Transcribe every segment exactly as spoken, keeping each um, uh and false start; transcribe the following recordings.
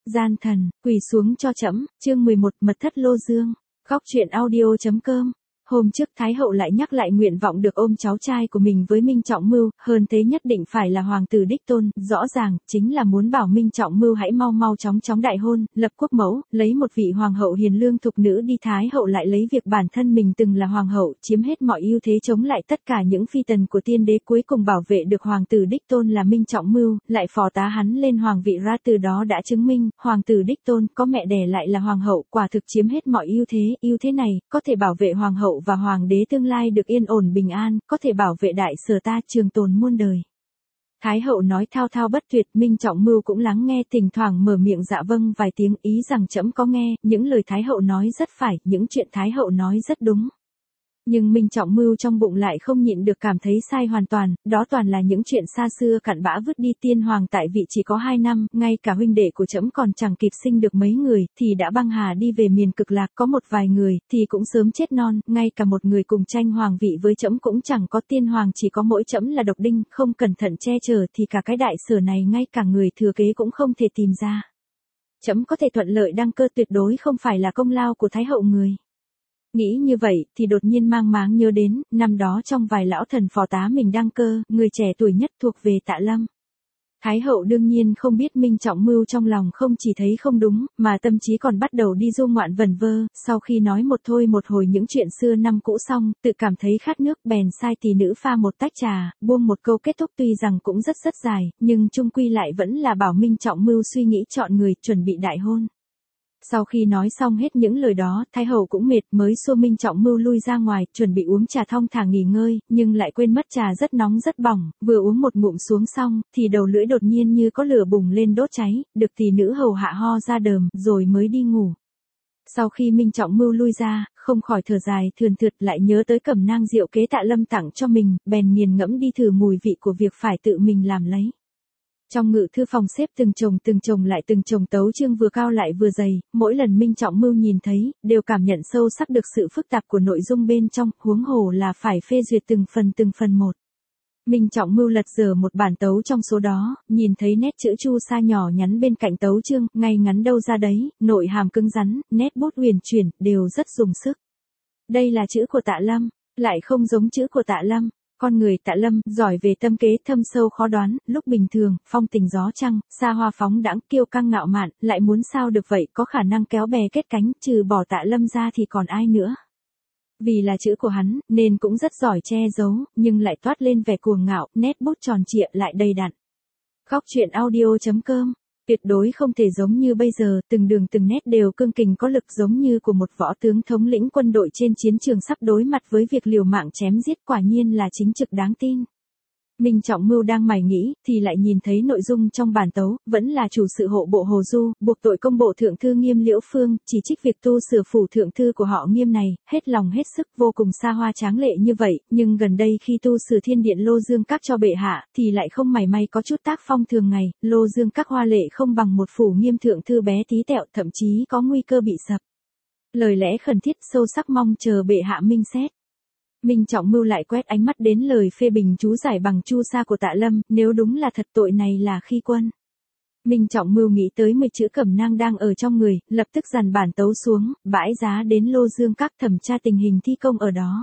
Gian thần, quỳ xuống cho trẫm, chương mười một, mật thất Lô Dương. Góc truyện audio chấm com. Hôm trước Thái hậu lại nhắc lại nguyện vọng được ôm cháu trai của mình với Minh Trọng Mưu, hơn thế nhất định phải là hoàng tử đích tôn, rõ ràng, chính là muốn bảo Minh Trọng Mưu hãy mau mau chóng chóng đại hôn, lập quốc mẫu, lấy một vị hoàng hậu hiền lương thục nữ đi. Thái hậu lại lấy việc bản thân mình từng là hoàng hậu, chiếm hết mọi ưu thế chống lại tất cả những phi tần của tiên đế, cuối cùng bảo vệ được hoàng tử đích tôn là Minh Trọng Mưu, lại phò tá hắn lên hoàng vị ra, từ đó đã chứng minh, hoàng tử đích tôn có mẹ đẻ lại là hoàng hậu, quả thực chiếm hết mọi ưu thế, ưu thế này, có thể bảo vệ hoàng hậu và hoàng đế tương lai được yên ổn bình an, có thể bảo vệ đại sở ta trường tồn muôn đời. Thái hậu nói thao thao bất tuyệt, Minh Trọng Mưu cũng lắng nghe, thỉnh thoảng mở miệng dạ vâng vài tiếng, ý rằng trẫm có nghe, những lời Thái hậu nói rất phải, những chuyện Thái hậu nói rất đúng. Nhưng Minh Trọng Mưu trong bụng lại không nhịn được cảm thấy sai hoàn toàn, đó toàn là những chuyện xa xưa cặn bã vứt đi. Tiên hoàng tại vị chỉ có hai năm, ngay cả huynh đệ của trẫm còn chẳng kịp sinh được mấy người, thì đã băng hà đi về miền cực lạc, có một vài người, thì cũng sớm chết non, ngay cả một người cùng tranh hoàng vị với trẫm cũng chẳng có. Tiên hoàng chỉ có mỗi trẫm là độc đinh, không cẩn thận che chở thì cả cái đại sở này ngay cả người thừa kế cũng không thể tìm ra. Trẫm có thể thuận lợi đăng cơ tuyệt đối không phải là công lao của Thái hậu người. Nghĩ như vậy, thì đột nhiên mang máng nhớ đến, năm đó trong vài lão thần phò tá mình đăng cơ, người trẻ tuổi nhất thuộc về Tạ Lâm. Thái hậu đương nhiên không biết Minh Trọng Mưu trong lòng không chỉ thấy không đúng, mà tâm trí còn bắt đầu đi du ngoạn vẩn vơ, sau khi nói một thôi một hồi những chuyện xưa năm cũ xong, tự cảm thấy khát nước, bèn sai tỷ nữ pha một tách trà, buông một câu kết thúc tuy rằng cũng rất rất dài, nhưng chung quy lại vẫn là bảo Minh Trọng Mưu suy nghĩ chọn người, chuẩn bị đại hôn. Sau khi nói xong hết những lời đó, Thái hậu cũng mệt, mới xua Minh Trọng Mưu lui ra ngoài, chuẩn bị uống trà thong thả nghỉ ngơi, nhưng lại quên mất trà rất nóng rất bỏng, vừa uống một ngụm xuống xong, thì đầu lưỡi đột nhiên như có lửa bùng lên đốt cháy, được tỷ nữ hầu hạ ho ra đờm, rồi mới đi ngủ. Sau khi Minh Trọng Mưu lui ra, không khỏi thở dài thườn thượt, lại nhớ tới cẩm nang rượu kế Tạ Lâm tặng cho mình, bèn nghiền ngẫm đi thử mùi vị của việc phải tự mình làm lấy. Trong ngự thư phòng xếp từng chồng từng chồng lại từng chồng tấu chương vừa cao lại vừa dày, mỗi lần Minh Trọng Mưu nhìn thấy, đều cảm nhận sâu sắc được sự phức tạp của nội dung bên trong, huống hồ là phải phê duyệt từng phần từng phần một. Minh Trọng Mưu lật dở một bản tấu trong số đó, nhìn thấy nét chữ chu sa nhỏ nhắn bên cạnh tấu chương, ngay ngắn đâu ra đấy, nội hàm cứng rắn, nét bút huyền chuyển, đều rất dùng sức. Đây là chữ của Tạ Lâm, lại không giống chữ của Tạ Lâm. Con người Tạ Lâm, giỏi về tâm kế thâm sâu khó đoán, lúc bình thường, phong tình gió trăng, xa hoa phóng đãng, kiêu căng ngạo mạn, lại muốn sao được vậy, có khả năng kéo bè kết cánh, trừ bỏ Tạ Lâm ra thì còn ai nữa. Vì là chữ của hắn, nên cũng rất giỏi che giấu, nhưng lại toát lên vẻ cuồng ngạo, nét bút tròn trịa lại đầy đặn. Góc truyện audio chấm com. Tuyệt đối không thể giống như bây giờ, từng đường từng nét đều cương kình có lực, giống như của một võ tướng thống lĩnh quân đội trên chiến trường sắp đối mặt với việc liều mạng chém giết, quả nhiên là chính trực đáng tin. Minh Trọng Mưu đang mải nghĩ, thì lại nhìn thấy nội dung trong bản tấu, vẫn là chủ sự hộ bộ Hồ Du, buộc tội công bộ thượng thư Nghiêm Liễu Phương, chỉ trích việc tu sửa phủ thượng thư của họ Nghiêm này, hết lòng hết sức, vô cùng xa hoa tráng lệ như vậy, nhưng gần đây khi tu sửa thiên điện Lô Dương Các cho bệ hạ, thì lại không mảy may có chút tác phong thường ngày, Lô Dương Các hoa lệ không bằng một phủ Nghiêm thượng thư bé tí tẹo, thậm chí có nguy cơ bị sập. Lời lẽ khẩn thiết sâu sắc, mong chờ bệ hạ minh xét. Minh Trọng Mưu lại quét ánh mắt đến lời phê bình chú giải bằng chu sa của Tạ Lâm, nếu đúng là thật tội này là khi quân. Minh Trọng Mưu nghĩ tới mười chữ cẩm nang đang ở trong người, lập tức dàn bản tấu xuống, bãi giá đến Lô Dương Các thẩm tra tình hình thi công ở đó.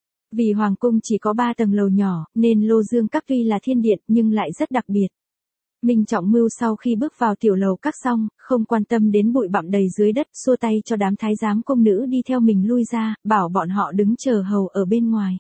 Vì hoàng cung chỉ có ba tầng lầu nhỏ, nên Lô Dương Các tuy là thiên điện nhưng lại rất đặc biệt. Minh Trọng Mưu sau khi bước vào tiểu lầu các xong, không quan tâm đến bụi bặm đầy dưới đất, xua tay cho đám thái giám công nữ đi theo mình lui ra, bảo bọn họ đứng chờ hầu ở bên ngoài.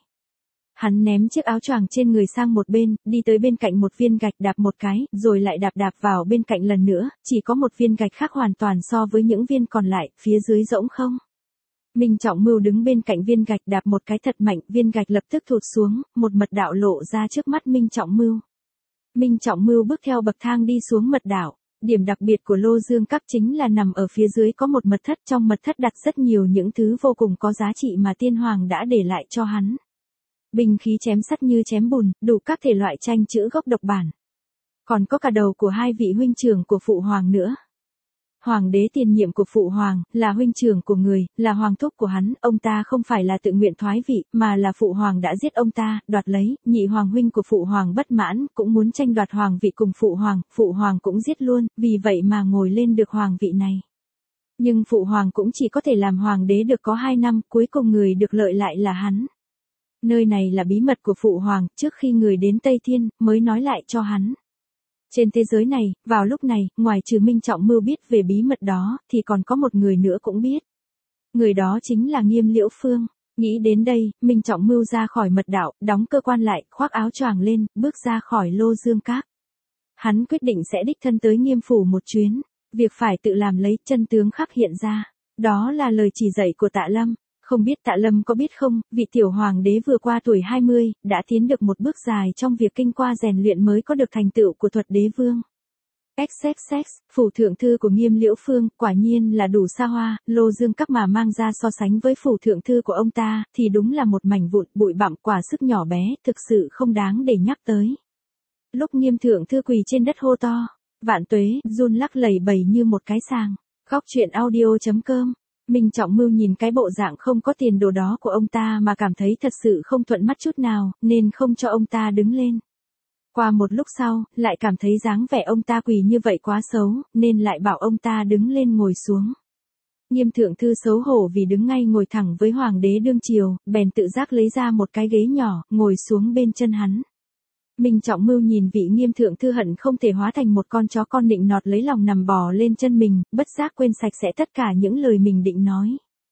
Hắn ném chiếc áo choàng trên người sang một bên, đi tới bên cạnh một viên gạch đạp một cái, rồi lại đạp đạp vào bên cạnh lần nữa, chỉ có một viên gạch khác hoàn toàn so với những viên còn lại, phía dưới rỗng không. Minh Trọng Mưu đứng bên cạnh viên gạch đạp một cái thật mạnh, viên gạch lập tức thụt xuống, một mật đạo lộ ra trước mắt Minh Trọng Mưu. Minh Trọng Mưu bước theo bậc thang đi xuống mật đạo. Điểm đặc biệt của Lô Dương Các chính là nằm ở phía dưới có một mật thất, trong mật thất đặt rất nhiều những thứ vô cùng có giá trị mà tiên hoàng đã để lại cho hắn. Binh khí chém sắt như chém bùn, đủ các thể loại tranh chữ gốc độc bản. Còn có cả đầu của hai vị huynh trưởng của phụ hoàng nữa. Hoàng đế tiền nhiệm của phụ hoàng, là huynh trưởng của người, là hoàng thúc của hắn, ông ta không phải là tự nguyện thoái vị, mà là phụ hoàng đã giết ông ta, đoạt lấy, nhị hoàng huynh của phụ hoàng bất mãn, cũng muốn tranh đoạt hoàng vị cùng phụ hoàng, phụ hoàng cũng giết luôn, vì vậy mà ngồi lên được hoàng vị này. Nhưng phụ hoàng cũng chỉ có thể làm hoàng đế được có hai năm, cuối cùng người được lợi lại là hắn. Nơi này là bí mật của phụ hoàng, trước khi người đến Tây Thiên, mới nói lại cho hắn. Trên thế giới này, vào lúc này, ngoài trừ Minh Trọng Mưu biết về bí mật đó, thì còn có một người nữa cũng biết. Người đó chính là Nghiêm Liễu Phương. Nghĩ đến đây, Minh Trọng Mưu ra khỏi mật đạo, đóng cơ quan lại, khoác áo choàng lên, bước ra khỏi Lô Dương Các. Hắn quyết định sẽ đích thân tới Nghiêm phủ một chuyến, việc phải tự làm lấy chân tướng khắc hiện ra. Đó là lời chỉ dạy của Tạ Lâm. Không biết Tạ Lâm có biết không, vị tiểu hoàng đế vừa qua tuổi hai mươi, đã tiến được một bước dài trong việc kinh qua rèn luyện mới có được thành tựu của thuật đế vương. ích ích ích, phủ thượng thư của Nghiêm Liễu Phương, quả nhiên là đủ xa hoa, Lô Dương Các mà mang ra so sánh với phủ thượng thư của ông ta, thì đúng là một mảnh vụn, bụi bặm, quả sức nhỏ bé, thực sự không đáng để nhắc tới. Lúc Nghiêm thượng thư quỳ trên đất hô to, vạn tuế, run lắc lẩy bẩy như một cái sàng. Góc truyện audio chấm com. Minh Trọng Mưu nhìn cái bộ dạng không có tiền đồ đó của ông ta mà cảm thấy thật sự không thuận mắt chút nào, nên không cho ông ta đứng lên. Qua một lúc sau, lại cảm thấy dáng vẻ ông ta quỳ như vậy quá xấu, nên lại bảo ông ta đứng lên ngồi xuống. Nghiêm thượng thư xấu hổ vì đứng ngay ngồi thẳng với hoàng đế đương triều, bèn tự giác lấy ra một cái ghế nhỏ, ngồi xuống bên chân hắn. Minh Trọng Mưu nhìn vị Nghiêm thượng thư hận không thể hóa thành một con chó con nịnh nọt lấy lòng nằm bò lên chân mình, bất giác quên sạch sẽ tất cả những lời mình định nói.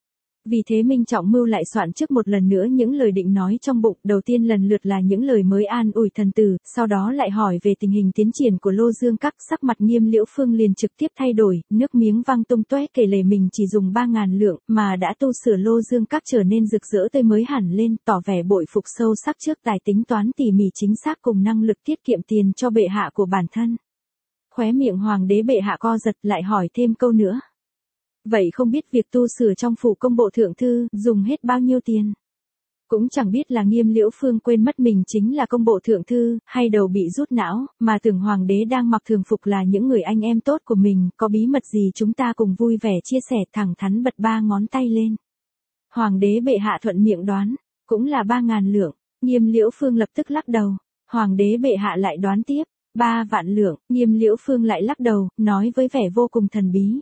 Vì thế Minh Trọng Mưu lại soạn trước một lần nữa những lời định nói trong bụng, đầu tiên lần lượt là những lời mới an ủi thần tử, sau đó lại hỏi về tình hình tiến triển của Lô Dương Các, sắc mặt Nghiêm Liễu Phương liền trực tiếp thay đổi, nước miếng văng tung tóe kể lể mình chỉ dùng ba ngàn lượng, mà đã tu sửa Lô Dương Các trở nên rực rỡ tươi mới hẳn lên, tỏ vẻ bội phục sâu sắc trước tài tính toán tỉ mỉ chính xác cùng năng lực tiết kiệm tiền cho bệ hạ của bản thân. Khóe miệng hoàng đế bệ hạ co giật, lại hỏi thêm câu nữa. Vậy không biết việc tu sửa trong phủ công bộ thượng thư, dùng hết bao nhiêu tiền? Cũng chẳng biết là Nghiêm Liễu Phương quên mất mình chính là công bộ thượng thư, hay đầu bị rút não, mà tưởng hoàng đế đang mặc thường phục là những người anh em tốt của mình, có bí mật gì chúng ta cùng vui vẻ chia sẻ, thẳng thắn bật ba ngón tay lên. Hoàng đế bệ hạ thuận miệng đoán, cũng là ba ngàn lượng, Nghiêm Liễu Phương lập tức lắc đầu, hoàng đế bệ hạ lại đoán tiếp, ba vạn lượng, Nghiêm Liễu Phương lại lắc đầu, nói với vẻ vô cùng thần bí.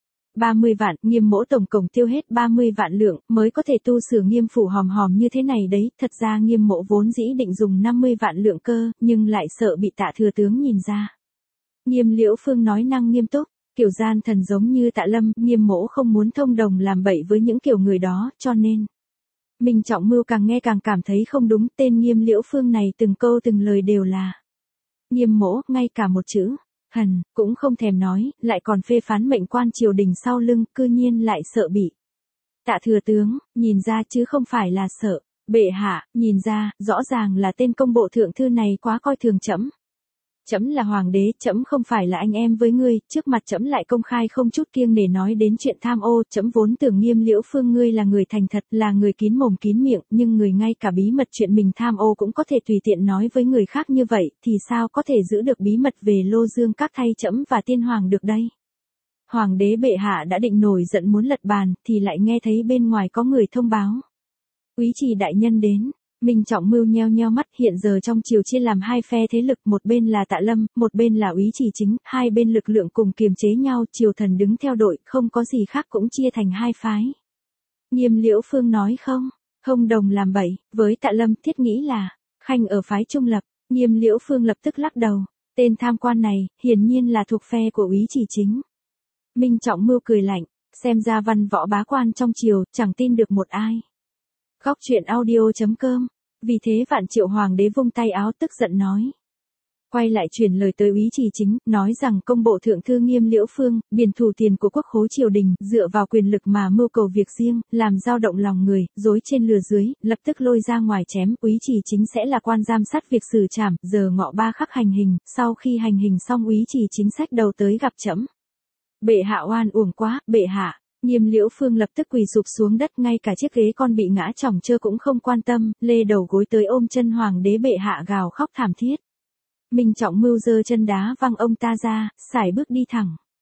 ba mươi vạn, Nghiêm mỗ tổng cộng tiêu hết ba mươi vạn lượng, mới có thể tu sửa Nghiêm phủ hòm hòm như thế này đấy, thật ra Nghiêm mỗ vốn dĩ định dùng năm mươi vạn lượng cơ, nhưng lại sợ bị Tạ thừa tướng nhìn ra. Nghiêm Liễu Phương nói năng nghiêm túc, kiểu gian thần giống như Tạ Lâm, Nghiêm mỗ không muốn thông đồng làm bậy với những kiểu người đó, cho nên. Minh Trọng Mưu càng nghe càng cảm thấy không đúng, tên Nghiêm Liễu Phương này từng câu từng lời đều là. Nghiêm mỗ, ngay cả một chữ. Hần, cũng không thèm nói, lại còn phê phán mệnh quan triều đình sau lưng, cư nhiên lại sợ bị. Tạ thừa tướng, nhìn ra chứ không phải là sợ, bệ hạ, nhìn ra, rõ ràng là tên công bộ thượng thư này quá coi thường trẫm. Trẫm là hoàng đế, trẫm không phải là anh em với ngươi, trước mặt trẫm lại công khai không chút kiêng nể nói đến chuyện tham ô, trẫm vốn tưởng Nghiêm Liễu Phương ngươi là người thành thật, là người kín mồm kín miệng, nhưng người ngay cả bí mật chuyện mình tham ô cũng có thể tùy tiện nói với người khác như vậy, thì sao có thể giữ được bí mật về Lô Dương Các thay trẫm và tiên hoàng được đây? Hoàng đế bệ hạ đã định nổi giận muốn lật bàn, thì lại nghe thấy bên ngoài có người thông báo. Úy Trì đại nhân đến. Minh Trọng Mưu nheo nheo mắt, hiện giờ trong triều chia làm hai phe thế lực, một bên là Tạ Lâm, một bên là Úy Trì chính, hai bên lực lượng cùng kiềm chế nhau, triều thần đứng theo đội, không có gì khác cũng chia thành hai phái. Nghiêm Liễu Phương nói không, thông đồng làm bậy, với Tạ Lâm thiết nghĩ là, khanh ở phái trung lập, Nghiêm Liễu Phương lập tức lắc đầu, tên tham quan này, hiển nhiên là thuộc phe của Úy Trì chính. Minh Trọng Mưu cười lạnh, xem ra văn võ bá quan trong triều, chẳng tin được một ai. Góc truyện audio chấm com. Vì thế Vạn Triệu hoàng đế vung tay áo tức giận nói. Quay lại truyền lời tới Úy Trì chính, nói rằng công bộ thượng thư Nghiêm Liễu Phương, biển thủ tiền của quốc khố triều đình, dựa vào quyền lực mà mưu cầu việc riêng, làm dao động lòng người, dối trên lừa dưới, lập tức lôi ra ngoài chém. Úy Trì chính sẽ là quan giám sát việc xử trảm, giờ ngọ ba khắc hành hình, sau khi hành hình xong Úy Trì chính sách đầu tới gặp trẫm. Bệ hạ oan uổng quá, bệ hạ. Nghiêm Liễu Phương lập tức quỳ sụp xuống đất, ngay cả chiếc ghế con bị ngã chỏng trơ cũng không quan tâm, lê đầu gối tới ôm chân hoàng đế bệ hạ gào khóc thảm thiết. Minh Trọng Mưu giơ chân đá văng ông ta ra, sải bước đi thẳng.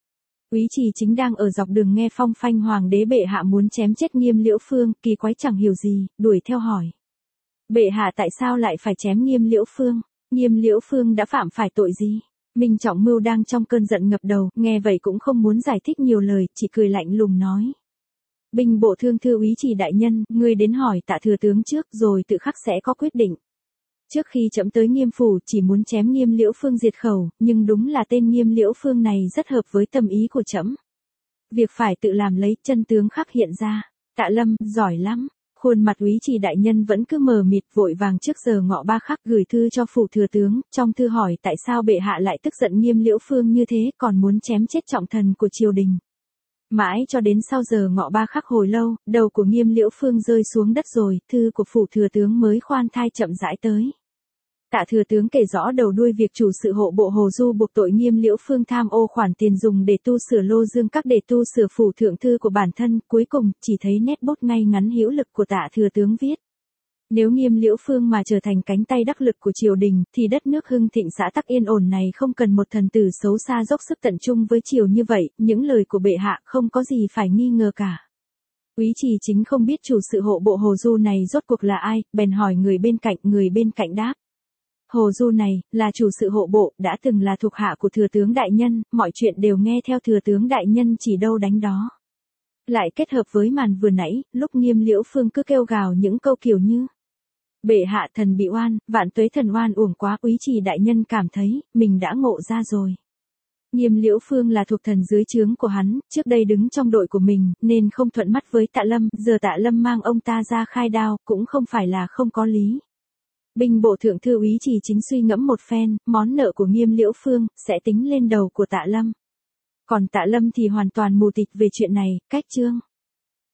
Úy Trì Chính đang ở dọc đường nghe phong phanh hoàng đế bệ hạ muốn chém chết Nghiêm Liễu Phương, kỳ quái chẳng hiểu gì, đuổi theo hỏi. Bệ hạ tại sao lại phải chém Nghiêm Liễu Phương? Nghiêm Liễu Phương đã phạm phải tội gì? Minh Trọng Mưu đang trong cơn giận ngập đầu, nghe vậy cũng không muốn giải thích nhiều lời, chỉ cười lạnh lùng nói. Binh bộ thương thư Úy Trì đại nhân, ngươi đến hỏi Tạ thừa tướng trước rồi tự khắc sẽ có quyết định. Trước khi trẫm tới Nghiêm phủ chỉ muốn chém Nghiêm Liễu Phương diệt khẩu, nhưng đúng là tên Nghiêm Liễu Phương này rất hợp với tâm ý của trẫm. Việc phải tự làm lấy, chân tướng khắc hiện ra. Tạ Lâm, giỏi lắm. Khuôn mặt Úy Trì đại nhân vẫn cứ mờ mịt, vội vàng trước giờ ngọ ba khắc gửi thư cho phủ thừa tướng, trong thư hỏi tại sao bệ hạ lại tức giận Nghiêm Liễu Phương như thế, còn muốn chém chết trọng thần của triều đình. Mãi cho đến sau giờ ngọ ba khắc hồi lâu, đầu của Nghiêm Liễu Phương rơi xuống đất rồi, thư của phủ thừa tướng mới khoan thai chậm rãi tới. Tạ thừa tướng kể rõ đầu đuôi việc chủ sự hộ bộ Hồ Du buộc tội Nghiêm Liễu Phương tham ô khoản tiền dùng để tu sửa lô dương các để tu sửa phủ thượng thư của bản thân, cuối cùng chỉ thấy nét bút ngay ngắn hữu lực của Tạ thừa tướng viết. Nếu Nghiêm Liễu Phương mà trở thành cánh tay đắc lực của triều đình, thì đất nước hưng thịnh xã tắc yên ổn này không cần một thần tử xấu xa dốc sức tận trung với triều như vậy, những lời của bệ hạ không có gì phải nghi ngờ cả. Úy Trì Chính không biết chủ sự hộ bộ Hồ Du này rốt cuộc là ai, bèn hỏi người bên cạnh, người bên cạnh đáp. Hồ Du này, là chủ sự hộ bộ, đã từng là thuộc hạ của thừa tướng đại nhân, mọi chuyện đều nghe theo thừa tướng đại nhân chỉ đâu đánh đó. Lại kết hợp với màn vừa nãy, lúc Nghiêm Liễu Phương cứ kêu gào những câu kiểu như bệ hạ thần bị oan, vạn tuế thần oan uổng quá, Úy Trì đại nhân cảm thấy, mình đã ngộ ra rồi. Nghiêm Liễu Phương là thuộc thần dưới trướng của hắn, trước đây đứng trong đội của mình, nên không thuận mắt với Tạ Lâm, giờ Tạ Lâm mang ông ta ra khai đao, cũng không phải là không có lý. Binh bộ thượng thư Úy Trì Chính suy ngẫm một phen, món nợ của Nghiêm Liễu Phương, sẽ tính lên đầu của Tạ Lâm. Còn Tạ Lâm thì hoàn toàn mù tịch về chuyện này, cách chương.